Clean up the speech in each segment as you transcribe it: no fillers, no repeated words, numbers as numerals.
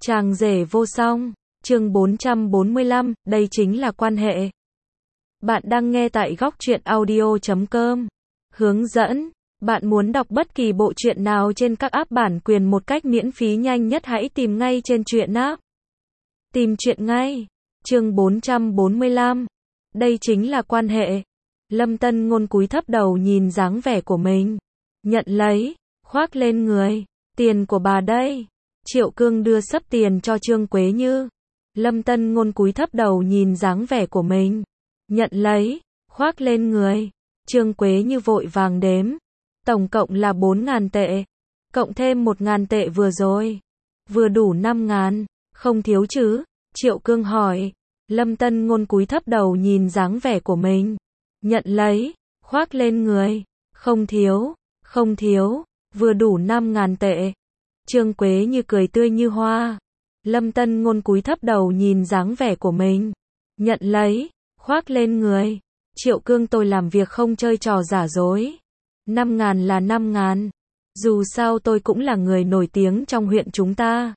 Chàng rể vô song, chương 445, đây chính là quan hệ. Bạn đang nghe tại góc truyện audio.com. Hướng dẫn, bạn muốn đọc bất kỳ bộ truyện nào trên các app bản quyền một cách miễn phí nhanh nhất hãy tìm ngay trên truyện app. Tìm truyện ngay. Chương 445. Đây chính là quan hệ. Lâm Tân Ngôn cúi thấp đầu nhìn dáng vẻ của mình. Nhận lấy, khoác lên người. Tiền của bà đây. Triệu Cương đưa sấp tiền cho Trương Quế Như. Lâm Tân Ngôn cúi thấp đầu nhìn dáng vẻ của mình. Nhận lấy, khoác lên người. Trương Quế Như vội vàng đếm. Tổng cộng là 4.000 tệ. Cộng thêm 1.000 tệ vừa rồi. Vừa đủ 5.000. Không thiếu chứ? Triệu Cương hỏi. Lâm Tân Ngôn cúi thấp đầu nhìn dáng vẻ của mình. Nhận lấy, khoác lên người. Không thiếu, không thiếu. Vừa đủ 5.000 tệ. Trương Quế Như cười tươi như hoa. Lâm Tân Ngôn cúi thấp đầu nhìn dáng vẻ của mình. Nhận lấy, khoác lên người. Triệu Cương, tôi làm việc không chơi trò giả dối. 5.000 là 5.000. Dù sao tôi cũng là người nổi tiếng trong huyện chúng ta.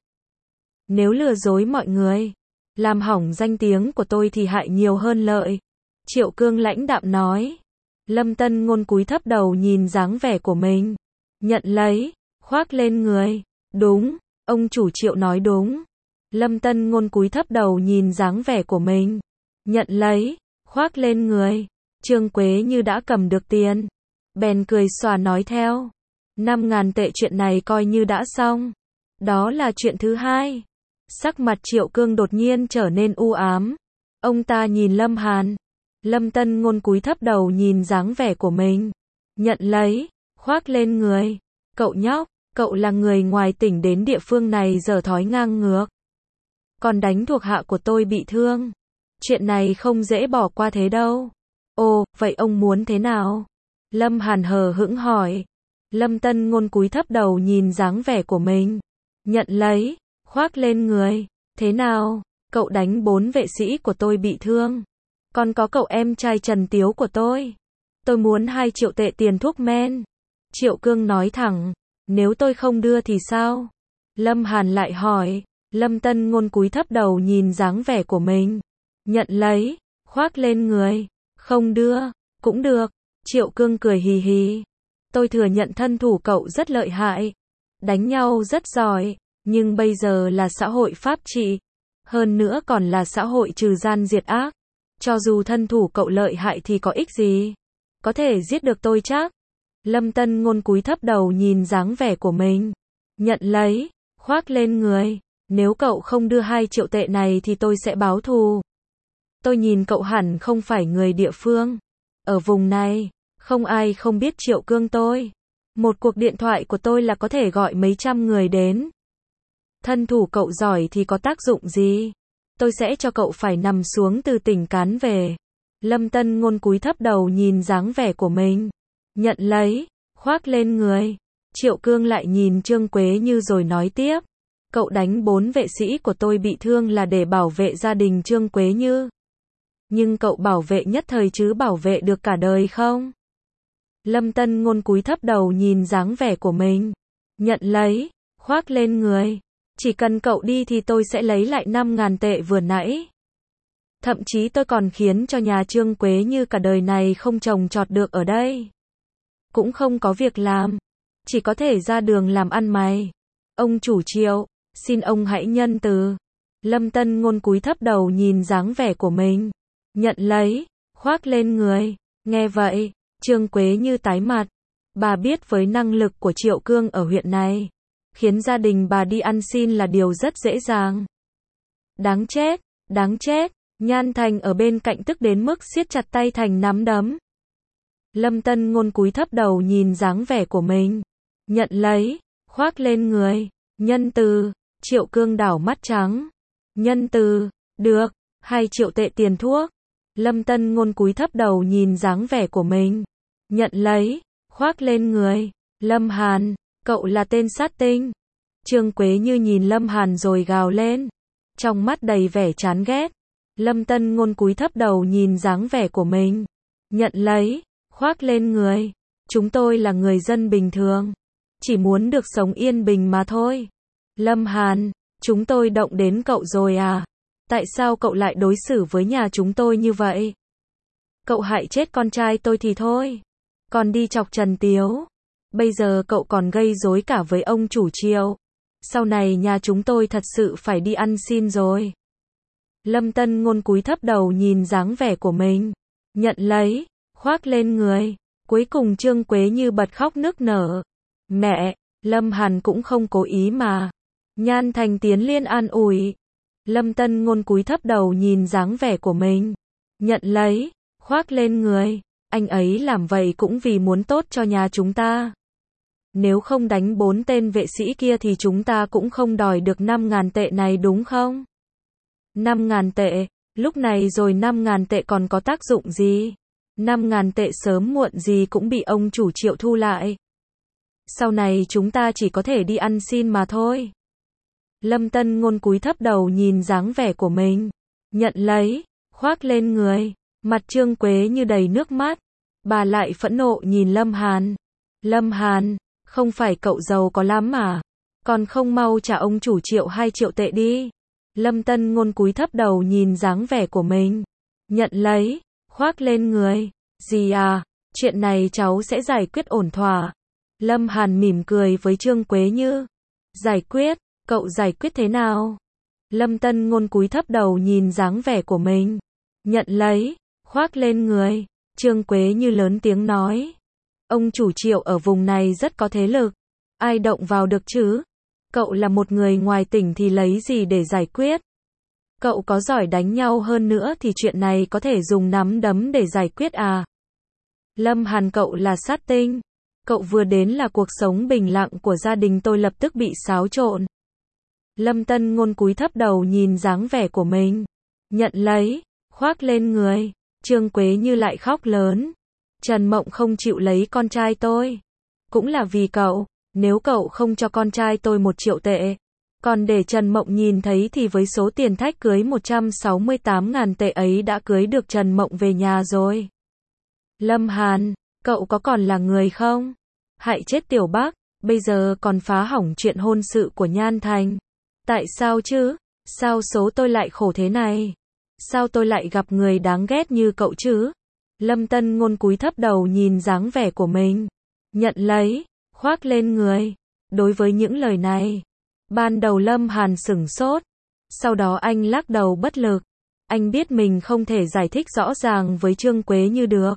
Nếu lừa dối mọi người, làm hỏng danh tiếng của tôi thì hại nhiều hơn lợi. Triệu Cương lãnh đạm nói. Lâm Tân Ngôn cúi thấp đầu nhìn dáng vẻ của mình. Nhận lấy, khoác lên người. Đúng, ông chủ Triệu nói đúng. Lâm Tân Ngôn cúi thấp đầu nhìn dáng vẻ của mình. Nhận lấy, khoác lên người. Trương Quế Như đã cầm được tiền. Bèn cười xòa nói theo. 5.000 tệ, chuyện này coi như đã xong. Đó là chuyện thứ hai. Sắc mặt Triệu Cương đột nhiên trở nên u ám. Ông ta nhìn Lâm Hàn. Lâm Tân Ngôn cúi thấp đầu nhìn dáng vẻ của mình. Nhận lấy, khoác lên người. Cậu nhóc, cậu là người ngoài tỉnh đến địa phương này giở thói ngang ngược. Còn đánh thuộc hạ của tôi bị thương. Chuyện này không dễ bỏ qua thế đâu. Ồ, vậy ông muốn thế nào? Lâm Hàn hờ hững hỏi. Lâm Tân Ngôn cúi thấp đầu nhìn dáng vẻ của mình. Nhận lấy, khoác lên người. Thế nào? Cậu đánh 4 vệ sĩ của tôi bị thương. Còn có cậu em trai Trần Tiếu của tôi. Tôi muốn 2 triệu tệ tiền thuốc men. Triệu Cương nói thẳng. Nếu tôi không đưa thì sao? Lâm Hàn lại hỏi. Lâm Tân Ngôn cúi thấp đầu nhìn dáng vẻ của mình. Nhận lấy, khoác lên người. Không đưa, cũng được. Triệu Cương cười hì hì. Tôi thừa nhận thân thủ cậu rất lợi hại. Đánh nhau rất giỏi. Nhưng bây giờ là xã hội pháp trị. Hơn nữa còn là xã hội trừ gian diệt ác. Cho dù thân thủ cậu lợi hại thì có ích gì? Có thể giết được tôi chắc? Lâm Tân Ngôn cúi thấp đầu nhìn dáng vẻ của mình. Nhận lấy, khoác lên người. Nếu cậu không đưa 2 triệu tệ này thì tôi sẽ báo thù. Tôi nhìn cậu hẳn không phải người địa phương. Ở vùng này, không ai không biết Triệu Cương tôi. Một cuộc điện thoại của tôi là có thể gọi mấy trăm người đến. Thân thủ cậu giỏi thì có tác dụng gì? Tôi sẽ cho cậu phải nằm xuống từ tỉnh Cán về. Lâm Tân Ngôn cúi thấp đầu nhìn dáng vẻ của mình. Nhận lấy, khoác lên người. Triệu Cương lại nhìn Trương Quế Như rồi nói tiếp. Cậu đánh 4 vệ sĩ của tôi bị thương là để bảo vệ gia đình Trương Quế Như. Nhưng cậu bảo vệ nhất thời chứ bảo vệ được cả đời không? Lâm Tân Ngôn cúi thấp đầu nhìn dáng vẻ của mình. Nhận lấy, khoác lên người. Chỉ cần cậu đi thì tôi sẽ lấy lại 5.000 tệ vừa nãy. Thậm chí tôi còn khiến cho nhà Trương Quế Như cả đời này không trồng trọt được ở đây. Cũng không có việc làm. Chỉ có thể ra đường làm ăn mày. Ông chủ Triệu, xin ông hãy nhân từ. Lâm Tân Ngôn cúi thấp đầu nhìn dáng vẻ của mình. Nhận lấy, khoác lên người. Nghe vậy, Trương Quế Như tái mặt. Bà biết với năng lực của Triệu Cương ở huyện này, khiến gia đình bà đi ăn xin là điều rất dễ dàng. Đáng chết, đáng chết. Nhan Thành ở bên cạnh tức đến mức siết chặt tay thành nắm đấm. Lâm Tân Ngôn cúi thấp đầu nhìn dáng vẻ của mình. Nhận lấy, khoác lên người. Nhân từ. Triệu Cương đảo mắt trắng. Nhân từ. Được. 2 triệu tệ tiền thuốc. Lâm Tân Ngôn cúi thấp đầu nhìn dáng vẻ của mình. Nhận lấy, khoác lên người. Lâm Hàn, cậu là tên sát tinh. Trương Quế Như nhìn Lâm Hàn rồi gào lên. Trong mắt đầy vẻ chán ghét. Lâm Tân Ngôn cúi thấp đầu nhìn dáng vẻ của mình. Nhận lấy, khoác lên người. Chúng tôi là người dân bình thường. Chỉ muốn được sống yên bình mà thôi. Lâm Hàn, Chúng tôi động đến cậu rồi à? Tại sao cậu lại đối xử với nhà chúng tôi như vậy? Cậu hại chết con trai tôi thì thôi. Còn đi chọc Trần Tiếu. Bây giờ cậu còn gây rối cả với ông chủ Triệu. Sau này nhà chúng tôi thật sự phải đi ăn xin rồi. Lâm Tân Ngôn cúi thấp đầu nhìn dáng vẻ của mình. Nhận lấy, khoác lên người. Cuối cùng Trương Quế Như bật khóc nức nở. Mẹ, Lâm Hàn cũng không cố ý mà. Nhan Thành tiến lên an ủi. Lâm Tân Ngôn cúi thấp đầu nhìn dáng vẻ của mình. Nhận lấy, khoác lên người. Anh ấy làm vậy cũng vì muốn tốt cho nhà chúng ta. Nếu không đánh 4 tên vệ sĩ kia thì chúng ta cũng không đòi được 5.000 tệ này đúng không? 5.000 tệ, lúc này rồi 5.000 tệ còn có tác dụng gì? 5.000 tệ sớm muộn gì cũng bị ông chủ Triệu thu lại. Sau này chúng ta chỉ có thể đi ăn xin mà thôi. Lâm Tân Ngôn cúi thấp đầu nhìn dáng vẻ của mình. Nhận lấy, khoác lên người. Mặt Trương Quế Như đầy nước mắt. Bà lại phẫn nộ nhìn Lâm Hàn. Lâm Hàn, không phải cậu giàu có lắm mà. Còn không mau trả ông chủ Triệu 2 triệu tệ đi. Lâm Tân Ngôn cúi thấp đầu nhìn dáng vẻ của mình. Nhận lấy, khoác lên người. Gì à, chuyện này cháu sẽ giải quyết ổn thỏa. Lâm Hàn mỉm cười với Trương Quế Như. Giải quyết, cậu giải quyết thế nào? Lâm Tân Ngôn cúi thấp đầu nhìn dáng vẻ của mình. Nhận lấy, khoác lên người. Trương Quế Như lớn tiếng nói. Ông chủ Triệu ở vùng này rất có thế lực. Ai động vào được chứ? Cậu là một người ngoài tỉnh thì lấy gì để giải quyết? Cậu có giỏi đánh nhau hơn nữa thì chuyện này có thể dùng nắm đấm để giải quyết à? Lâm Hàn, cậu là sát tinh. Cậu vừa đến là cuộc sống bình lặng của gia đình tôi lập tức bị xáo trộn. Lâm Tân Ngôn cúi thấp đầu nhìn dáng vẻ của mình. Nhận lấy, khoác lên người. Trương Quế Như lại khóc lớn. Trần Mộng không chịu lấy con trai tôi. Cũng là vì cậu. Nếu cậu không cho con trai tôi 1 triệu tệ, còn để Trần Mộng nhìn thấy thì với số tiền thách cưới 168.000 tệ ấy đã cưới được Trần Mộng về nhà rồi. Lâm Hàn, cậu có còn là người không? Hại chết Tiểu Bắc, bây giờ còn phá hỏng chuyện hôn sự của Nhan Thành. Tại sao chứ? Sao số tôi lại khổ thế này? Sao tôi lại gặp người đáng ghét như cậu chứ? Lâm Tân Ngôn cúi thấp đầu nhìn dáng vẻ của mình. Nhận lấy, khoác lên người. Đối với những lời này, ban đầu Lâm Hàn sửng sốt. Sau đó anh lắc đầu bất lực. Anh biết mình không thể giải thích rõ ràng với Trương Quế Như được.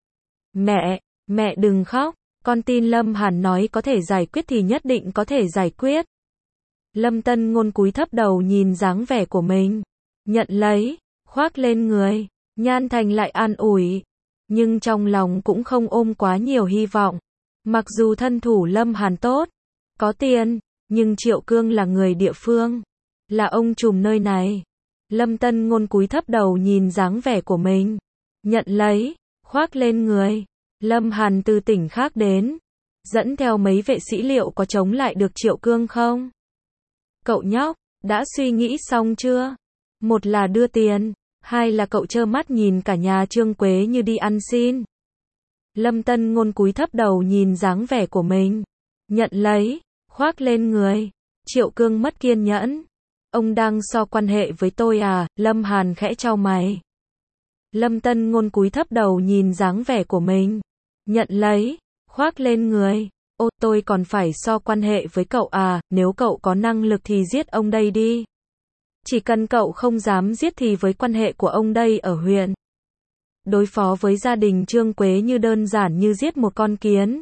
Mẹ đừng khóc. Con tin Lâm Hàn nói có thể giải quyết thì nhất định có thể giải quyết. Lâm Tân Ngôn cúi thấp đầu nhìn dáng vẻ của mình. Nhận lấy, khoác lên người. Nhan Thành lại an ủi. Nhưng trong lòng cũng không ôm quá nhiều hy vọng. Mặc dù thân thủ Lâm Hàn tốt, có tiền, nhưng Triệu Cương là người địa phương, là ông trùm nơi này. Lâm Tân Ngôn cúi thấp đầu nhìn dáng vẻ của mình. Nhận lấy, khoác lên người. Lâm Hàn từ tỉnh khác đến, dẫn theo mấy vệ sĩ, liệu có chống lại được Triệu Cương không? Cậu nhóc, đã suy nghĩ xong chưa? Một là đưa tiền, hai là cậu trơ mắt nhìn cả nhà Trương Quế Như đi ăn xin. Lâm Tân Ngôn cúi thấp đầu nhìn dáng vẻ của mình. Nhận lấy, khoác lên người. Triệu Cương mất kiên nhẫn. Ông đang so quan hệ với tôi à? Lâm Hàn khẽ chau mày. Lâm Tân Ngôn cúi thấp đầu nhìn dáng vẻ của mình. Nhận lấy, khoác lên người. Ô, tôi còn phải so quan hệ với cậu à? Nếu cậu có năng lực thì giết ông đây đi. Chỉ cần cậu không dám giết thì với quan hệ của ông đây ở huyện, đối phó với gia đình Trương Quế Như đơn giản như giết một con kiến.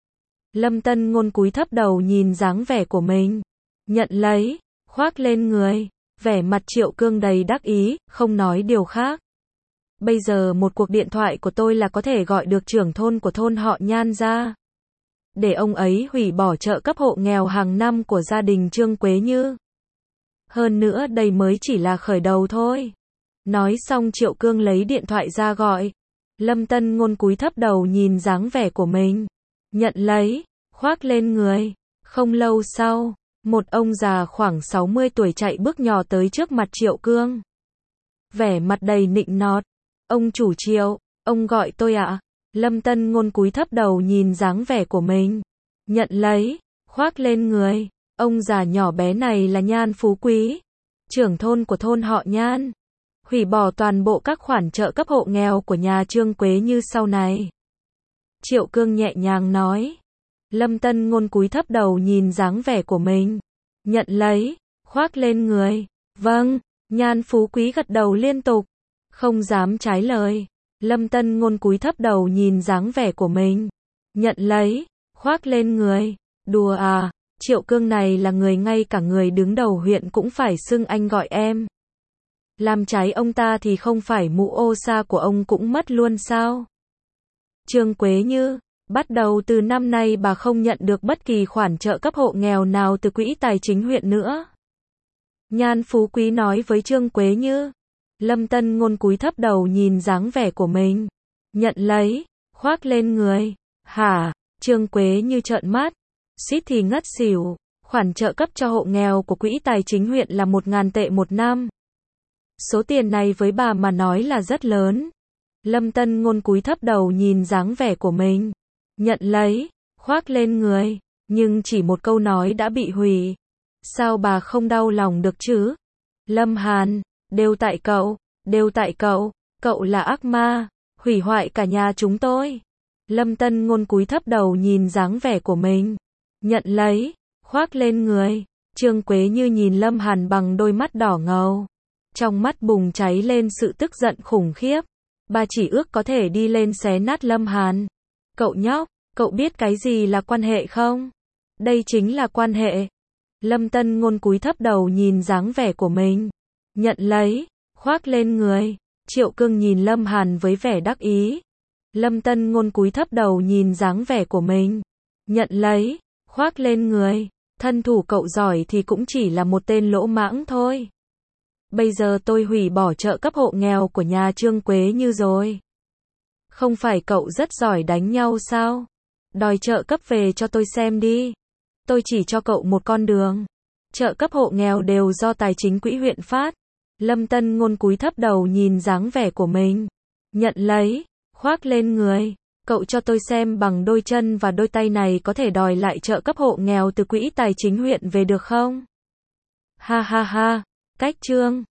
Lâm Tân Ngôn cúi thấp đầu nhìn dáng vẻ của mình. Nhận lấy, khoác lên người. Vẻ mặt Triệu Cương đầy đắc ý, không nói điều khác. Bây giờ một cuộc điện thoại của tôi là có thể gọi được trưởng thôn của thôn họ Nhan ra. Để ông ấy hủy bỏ trợ cấp hộ nghèo hàng năm của gia đình Trương Quế Như. Hơn nữa đây mới chỉ là khởi đầu thôi. Nói xong Triệu Cương lấy điện thoại ra gọi. Lâm Tân Ngôn cúi thấp đầu nhìn dáng vẻ của mình. Nhận lấy, khoác lên người. Không lâu sau, một ông già khoảng 60 tuổi chạy bước nhỏ tới trước mặt Triệu Cương. Vẻ mặt đầy nịnh nọt. Ông chủ Triệu, ông gọi tôi ạ. Lâm Tân Ngôn cúi thấp đầu nhìn dáng vẻ của mình. Nhận lấy, khoác lên người. Ông già nhỏ bé này là Nhan Phú Quý, trưởng thôn của thôn họ Nhan. Hủy bỏ toàn bộ các khoản trợ cấp hộ nghèo của nhà Trương Quế Như sau này. Triệu Cương nhẹ nhàng nói. Lâm Tân Ngôn cúi thấp đầu nhìn dáng vẻ của mình. Nhận lấy, khoác lên người. Vâng, Nhan Phú Quý gật đầu liên tục. Không dám trái lời. Lâm Tân Ngôn cúi thấp đầu nhìn dáng vẻ của mình. Nhận lấy, khoác lên người. Đùa à, Triệu Cương này là người ngay cả người đứng đầu huyện cũng phải xưng anh gọi em. Làm trái ông ta thì không phải mũ ô sa của ông cũng mất luôn sao? Trương Quế Như, bắt đầu từ năm nay bà không nhận được bất kỳ khoản trợ cấp hộ nghèo nào từ quỹ tài chính huyện nữa. Nhan Phú Quý nói với Trương Quế Như. Lâm Tân Ngôn cúi thấp đầu nhìn dáng vẻ của mình. Nhận lấy, khoác lên người. Hả? Trương Quế Như trợn mắt, suýt thì ngất xỉu. Khoản trợ cấp cho hộ nghèo của quỹ tài chính huyện là 1.000 tệ một năm. Số tiền này với bà mà nói là rất lớn. Lâm Tân Ngôn cúi thấp đầu nhìn dáng vẻ của mình. Nhận lấy, khoác lên người. Nhưng chỉ một câu nói đã bị hủy. Sao bà không đau lòng được chứ? Lâm Hàn, đều tại cậu, đều tại cậu. Cậu là ác ma, hủy hoại cả nhà chúng tôi. Lâm Tân Ngôn cúi thấp đầu nhìn dáng vẻ của mình. Nhận lấy, khoác lên người. Trương Quế Như nhìn Lâm Hàn bằng đôi mắt đỏ ngầu. Trong mắt bùng cháy lên sự tức giận khủng khiếp. Bà chỉ ước có thể đi lên xé nát Lâm Hàn. Cậu nhóc, cậu biết cái gì là quan hệ không? Đây chính là quan hệ. Lâm Tân Ngôn cúi thấp đầu nhìn dáng vẻ của mình. Nhận lấy, khoác lên người. Triệu Cương nhìn Lâm Hàn với vẻ đắc ý. Lâm Tân Ngôn cúi thấp đầu nhìn dáng vẻ của mình. Nhận lấy, khoác lên người. Thân thủ cậu giỏi thì cũng chỉ là một tên lỗ mãng thôi. Bây giờ tôi hủy bỏ trợ cấp hộ nghèo của nhà Trương Quế Như rồi. Không phải cậu rất giỏi đánh nhau sao? Đòi trợ cấp về cho tôi xem đi. Tôi chỉ cho cậu một con đường. Trợ cấp hộ nghèo đều do tài chính quỹ huyện phát. Lâm Tân Ngôn cúi thấp đầu nhìn dáng vẻ của mình. Nhận lấy, khoác lên người. Cậu cho tôi xem bằng đôi chân và đôi tay này có thể đòi lại trợ cấp hộ nghèo từ quỹ tài chính huyện về được không? Ha ha ha, cách trương.